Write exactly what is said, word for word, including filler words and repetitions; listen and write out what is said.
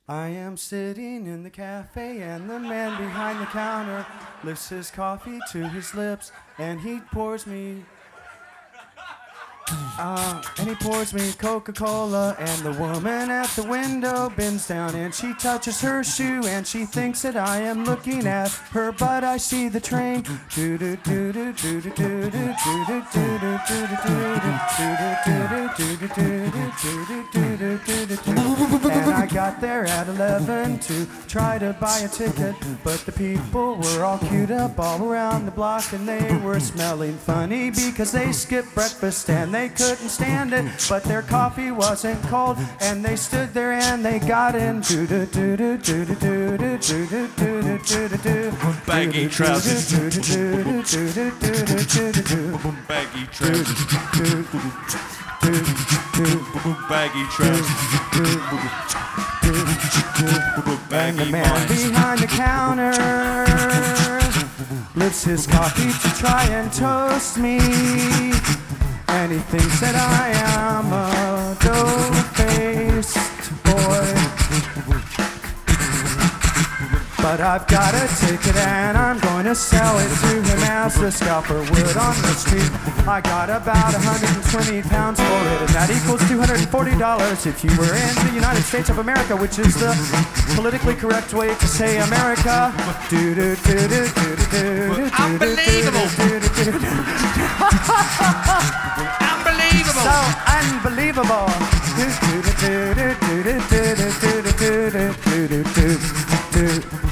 I am sitting in the cafe and the man behind the counter lifts his coffee to his lips and he pours me Uh, and he pours me Coca-Cola, and the woman at the window bends down and she touches her shoe and she thinks that I am looking at her, but I see the train. And I got there at eleven to try to buy a ticket, but the people were all queued up all around the block and they were smelling funny because they skipped breakfast and they They couldn't stand it, but their coffee wasn't cold, and they stood there and they got in. Baggy trousers. Baggy trousers. Baggy trousers. And the man behind the counter lifts his coffee to try and toast me. And he thinks that I am a dough-faced boy. But I've got a ticket and I'm going to sell it to him as the scalper would on the street. I got about one hundred twenty pounds for it, and that equals two hundred forty dollars if you were in the United States of America, which is the politically correct way to say America. Unbelievable! Unbelievable! So unbelievable.